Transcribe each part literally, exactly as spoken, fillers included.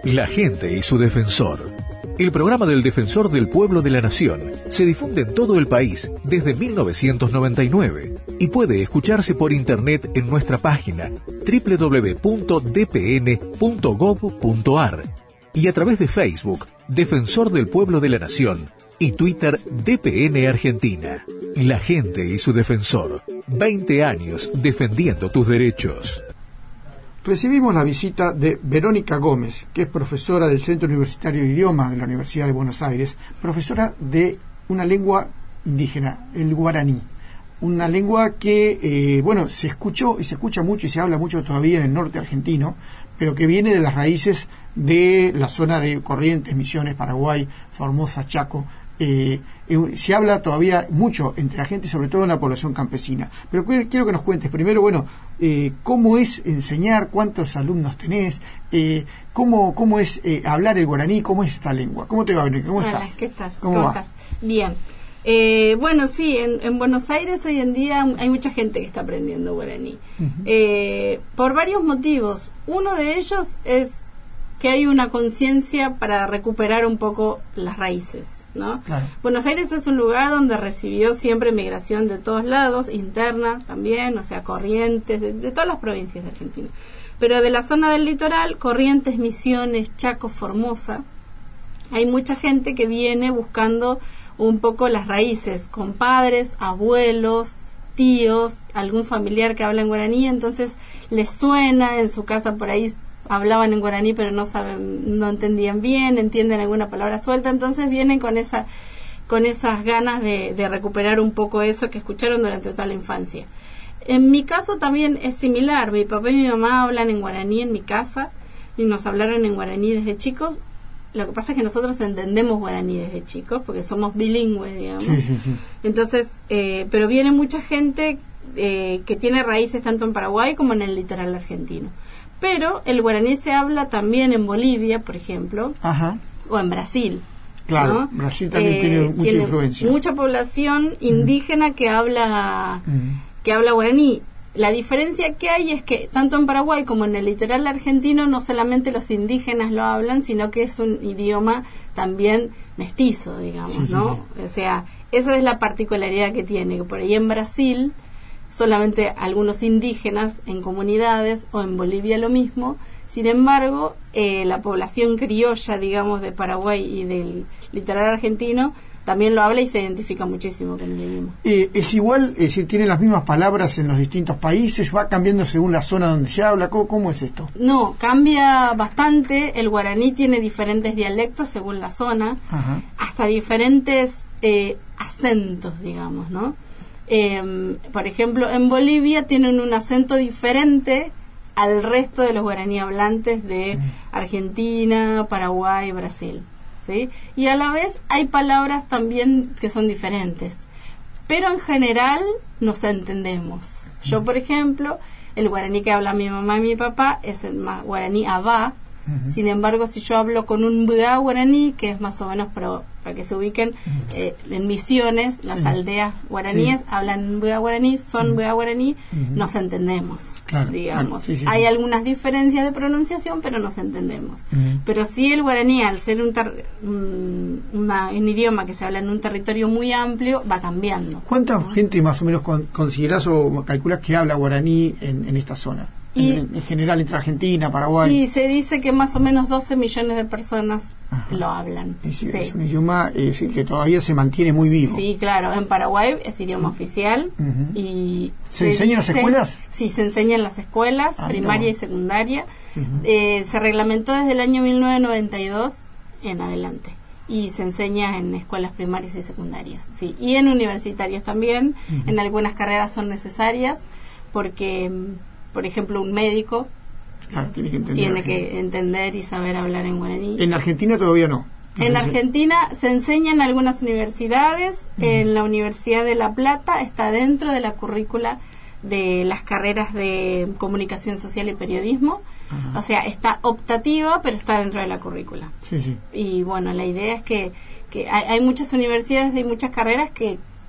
La gente y su defensor. El programa del Defensor del Pueblo de la Nación se difunde en todo el país desde mil novecientos noventa y nueve y puede escucharse por internet en nuestra página doble u doble u doble u punto d p n punto gov punto a r y a través de Facebook Defensor del Pueblo de la Nación y Twitter D P N Argentina. La gente y su defensor. veinte años defendiendo tus derechos. Recibimos la visita de Verónica Gómez, que es profesora del Centro Universitario de Idiomas de la Universidad de Buenos Aires, profesora de una lengua indígena, el guaraní. Una sí. lengua que, eh, bueno, se escuchó y se escucha mucho y se habla mucho todavía en el norte argentino, pero que viene de las raíces de la zona de Corrientes, Misiones, Paraguay, Formosa, Chaco. Eh, eh, se habla todavía mucho entre la gente, sobre todo en la población campesina. Pero quiero que nos cuentes primero, bueno, eh, cómo es enseñar, cuántos alumnos tenés, eh, cómo, cómo es eh, hablar el guaraní, cómo es esta lengua. ¿Cómo te va, Verónica? ¿Cómo Hola, estás? ¿Qué estás? ¿Cómo, ¿Cómo va? estás? Bien. Eh, bueno, sí, en, en Buenos Aires hoy en día hay mucha gente que está aprendiendo guaraní. Uh-huh. eh, por varios motivos. Uno de ellos es que hay una conciencia para recuperar un poco las raíces, ¿no? Claro. Buenos Aires es un lugar donde recibió siempre migración de todos lados, interna también, o sea, Corrientes, de, de todas las provincias de Argentina. Pero de la zona del litoral, Corrientes, Misiones, Chaco, Formosa, hay mucha gente que viene buscando un poco las raíces, con padres, abuelos, tíos, algún familiar que habla en guaraní, entonces les suena, en su casa por ahí hablaban en guaraní pero no saben, no entendían bien, entienden alguna palabra suelta, entonces vienen con esa con esas ganas de, de recuperar un poco eso que escucharon durante toda la infancia. En mi caso también es similar, mi papá y mi mamá hablan en guaraní en mi casa y nos hablaron en guaraní desde chicos. Lo que pasa es que nosotros entendemos guaraní desde chicos porque somos bilingües, digamos. Sí, sí, sí. Entonces, eh, pero viene mucha gente eh, que tiene raíces tanto en Paraguay como en el litoral argentino. Pero el guaraní se habla también en Bolivia, por ejemplo, Ajá. o en Brasil. Claro, ¿no? Brasil también eh, tiene mucha tiene influencia. Mucha población indígena mm. que habla mm. que habla guaraní. La diferencia que hay es que tanto en Paraguay como en el litoral argentino no solamente los indígenas lo hablan, sino que es un idioma también mestizo, digamos, sí, ¿no? Sí, sí. O sea, esa es la particularidad que tiene, que por ahí en Brasil solamente algunos indígenas en comunidades, o en Bolivia lo mismo. Sin embargo, eh, la población criolla, digamos, de Paraguay y del litoral argentino también lo habla y se identifica muchísimo con el idioma. Eh, ¿Es igual, es decir, tiene las mismas palabras en los distintos países? ¿Va cambiando según la zona donde se habla? ¿Cómo, cómo es esto? No, cambia bastante. El guaraní tiene diferentes dialectos según la zona, Ajá. hasta diferentes eh, acentos, digamos, ¿no? Eh, por ejemplo, en Bolivia tienen un acento diferente al resto de los guaraní hablantes de Argentina, Paraguay, Brasil, ¿sí? Y a la vez hay palabras también que son diferentes, pero en general nos entendemos. Yo, por ejemplo, el guaraní que habla mi mamá y mi papá es el más guaraní abá. Uh-huh. Sin embargo, si yo hablo con un mbga guaraní, que es más o menos para, para que se ubiquen, eh, en Misiones, las sí. aldeas guaraníes sí. hablan mbga guaraní, son mbga uh-huh. guaraní, uh-huh. nos entendemos, claro, digamos. Claro, sí, sí, Hay sí. algunas diferencias de pronunciación, pero nos entendemos. Uh-huh. Pero sí, el guaraní, al ser un, ter- un, una, un idioma que se habla en un territorio muy amplio, va cambiando. ¿Cuánta ¿no? gente más o menos con, considerás o calculás que habla guaraní en, en esta zona? Y, en, en general entre Argentina, Paraguay. Y se dice que más o menos doce millones de personas Ajá. lo hablan. Es, sí. es un idioma eh, sí, que todavía se mantiene muy vivo. Sí, claro. En Paraguay es idioma uh-huh. oficial. Uh-huh. y ¿Se, ¿Se enseña en las escuelas? Sí, se enseña en las escuelas, ah, primaria no. y secundaria. Uh-huh. Eh, se reglamentó desde el año mil novecientos noventa y dos en adelante. Y se enseña en escuelas primarias y secundarias. Sí. Y en universitarias también. Uh-huh. En algunas carreras son necesarias porque... Por ejemplo, un médico claro, tiene, que entender, tiene que entender y saber hablar en guaraní. En Argentina todavía no. no en se Argentina se enseña en algunas universidades. Uh-huh. En la Universidad de La Plata está dentro de la currícula de las carreras de comunicación social y periodismo. Uh-huh. O sea, está optativa, pero está dentro de la currícula. Sí, sí. Y bueno, la idea es que, que hay, hay muchas universidades y muchas carreras que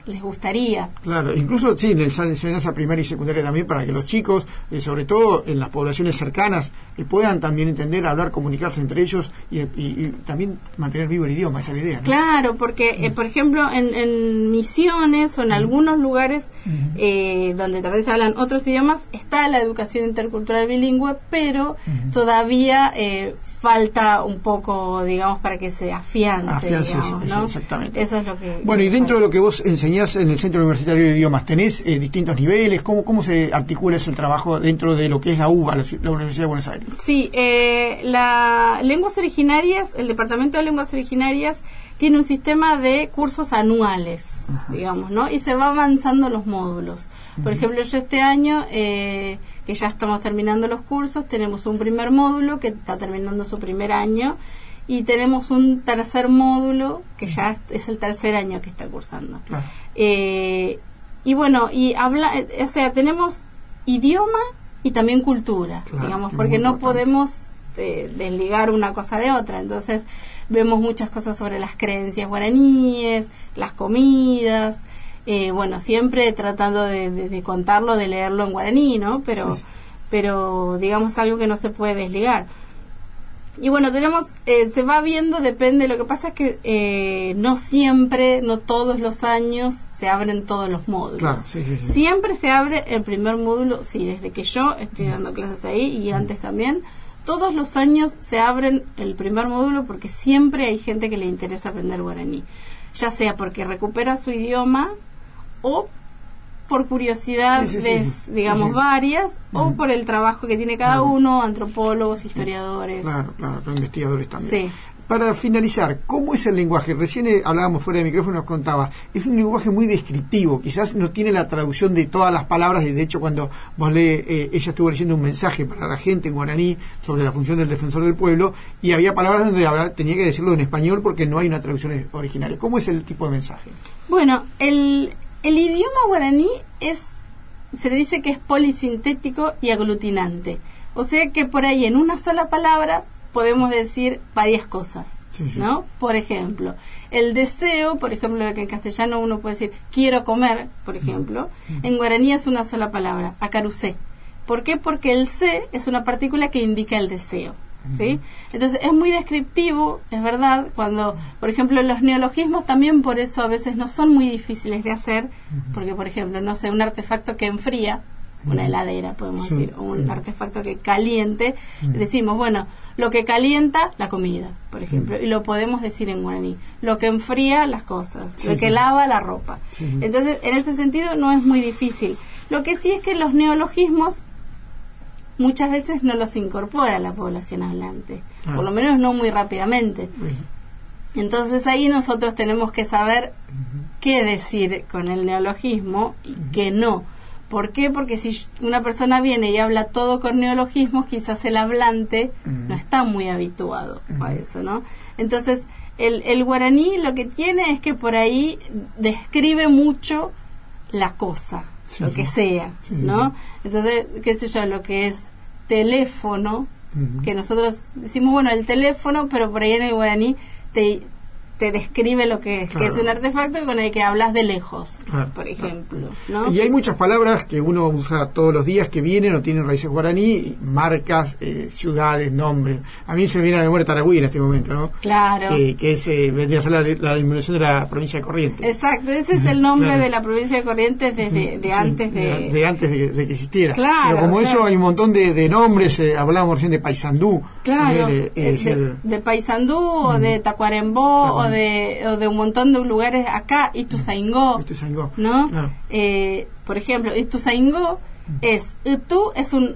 les gustaría. Claro, incluso sí, en la enseñanza primaria y secundaria también, para que los chicos, eh, sobre todo en las poblaciones cercanas, eh, puedan también entender, hablar, comunicarse entre ellos y, y, y también mantener vivo el idioma, esa es la idea, ¿no? Claro, porque, eh, por ejemplo, en, en Misiones o en algunos lugares uh-huh. eh, donde también se hablan otros idiomas, está la educación intercultural bilingüe, pero uh-huh. todavía eh, falta un poco, digamos, para que se afiance, afiance digamos, eso, ¿no? eso, exactamente. Eso es lo que... Bueno, y dentro de lo que vos enseñás en el Centro Universitario de Idiomas, ¿tenés eh, distintos niveles? ¿Cómo, ¿Cómo se articula eso el trabajo dentro de lo que es la U B A, la, la Universidad de Buenos Aires? Sí, eh, la lenguas originarias, el Departamento de Lenguas Originarias tiene un sistema de cursos anuales, ajá. digamos, ¿no? Y se va avanzando los módulos. Por uh-huh. ejemplo, yo este año, eh, que ya estamos terminando los cursos, tenemos un primer módulo que está terminando su primer año y tenemos un tercer módulo que ya es el tercer año que está cursando. Claro. Eh, y bueno, y habla, o sea, tenemos idioma y también cultura, claro, digamos, porque no podemos eh, desligar una cosa de otra. Entonces, vemos muchas cosas sobre las creencias guaraníes, las comidas, eh, bueno, siempre tratando de, de, de contarlo, de leerlo en guaraní, ¿no? Pero, sí, sí. pero digamos, algo que no se puede desligar. Y bueno, tenemos, eh, se va viendo, depende, lo que pasa es que eh, no siempre, no todos los años se abren todos los módulos. Claro, sí, sí, sí. Siempre se abre el primer módulo, sí, desde que yo estoy dando clases ahí y antes también. Todos los años se abren el primer módulo porque siempre hay gente que le interesa aprender guaraní, ya sea porque recupera su idioma o por curiosidades, sí, sí, sí, digamos, sí, sí. varias, uh-huh. o por el trabajo que tiene cada claro. uno, antropólogos, historiadores. Claro, claro, investigadores también. Sí. Para finalizar, ¿cómo es el lenguaje? Recién eh, hablábamos fuera de micrófono, nos contaba, es un lenguaje muy descriptivo, quizás no tiene la traducción de todas las palabras, y de hecho cuando vos lees, eh, ella estuvo leyendo un mensaje para la gente en guaraní sobre la función del defensor del pueblo, y había palabras donde habla, tenía que decirlo en español porque no hay una traducción original. ¿Cómo es el tipo de mensaje? Bueno, el, el idioma guaraní es, se le dice que es polisintético y aglutinante, o sea que por ahí en una sola palabra podemos decir varias cosas, sí, sí. ¿no? Por ejemplo, el deseo, por ejemplo, lo que en castellano uno puede decir quiero comer, por ejemplo, uh-huh. en guaraní es una sola palabra, acarucé. ¿Por qué? Porque el C es una partícula que indica el deseo, ¿sí? Uh-huh. Entonces es muy descriptivo, es verdad, cuando, por ejemplo, los neologismos también por eso a veces no son muy difíciles de hacer, uh-huh. porque, por ejemplo, no sé, un artefacto que enfría, una heladera, podemos sí. decir, o un sí. artefacto que caliente, mm. decimos, bueno, lo que calienta, la comida, por ejemplo, mm. y lo podemos decir en guaraní, lo que enfría, las cosas, sí, lo que sí. lava, la ropa. Sí. Entonces, en ese sentido, no es muy difícil. Lo que sí es que los neologismos muchas veces no los incorpora la población hablante, ah. por lo menos no muy rápidamente. Mm. Entonces, ahí nosotros tenemos que saber mm. qué decir con el neologismo y mm. qué no. ¿Por qué? Porque si una persona viene y habla todo con neologismos, quizás el hablante uh-huh. no está muy habituado uh-huh. a eso, ¿no? Entonces, el, el guaraní lo que tiene es que por ahí describe mucho la cosa, sí, lo sí. que sea, sí, ¿no? Sí. Entonces, qué sé yo, lo que es teléfono, uh-huh. que nosotros decimos, bueno, el teléfono, pero por ahí en el guaraní te... te describe lo que es, claro. que es un artefacto con el que hablas de lejos, claro, por ejemplo, ¿no? Y hay muchas palabras que uno usa todos los días que vienen o tienen raíces guaraní, marcas, eh, ciudades, nombres. A mí se me viene a la memoria Taragüí en este momento, ¿no? Claro. Que, que es, eh, vendría a ser la, la denominación de la provincia de Corrientes. Exacto, ese es el nombre claro. de la provincia de Corrientes desde sí, de sí, antes de... de... de antes de, de que existiera. Claro. Pero como claro. eso hay un montón de, de nombres, eh, hablábamos recién de Paysandú. Claro, eh, eh, de, de, de Paysandú uh-huh. o de Tacuarembó uh-huh. o de... O de un montón de lugares acá, Ituzaingó, Ituzaingó, ¿no? Claro. Eh, por ejemplo, Ituzaingó es, Itu es un,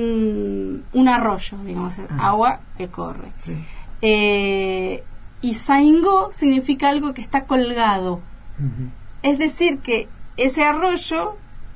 un, un arroyo, digamos, ah. agua que corre. Sí. Eh, y Zaingó significa algo que está colgado. Uh-huh. Es decir, que ese arroyo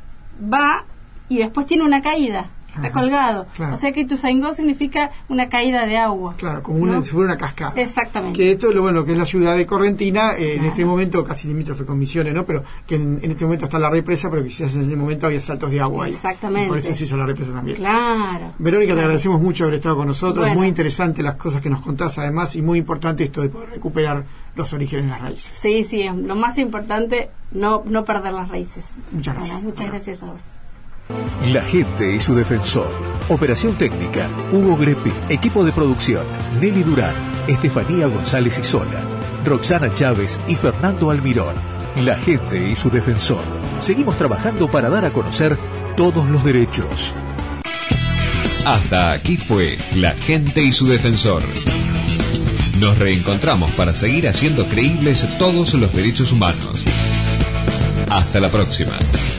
va y después tiene una caída. Está Ajá, colgado. Claro. O sea que Ituzaingó significa una caída de agua. Claro, como una, ¿no? si fuera una cascada. Exactamente. Que esto es lo bueno, que es la ciudad de Correntina, eh, claro. en este momento casi limítrofe con Misiones, ¿no? Pero que en, en este momento está la represa, pero quizás en ese momento había saltos de agua. Exactamente. Ahí. Y por eso se hizo la represa también. Claro. Verónica, claro. te agradecemos mucho haber estado con nosotros. Bueno. Muy interesante las cosas que nos contás, además, y muy importante esto de poder recuperar los orígenes, las raíces. Sí, sí, es lo más importante, no, no perder las raíces. Muchas gracias. Bueno, muchas gracias a vos. La gente y su defensor. Operación técnica, Hugo Grepi. Equipo de producción, Nelly Durán, Estefanía González Isola, Roxana Chávez y Fernando Almirón. La gente y su defensor. Seguimos trabajando para dar a conocer todos los derechos. Hasta aquí fue La gente y su defensor. Nos reencontramos para seguir haciendo creíbles todos los derechos humanos. Hasta la próxima.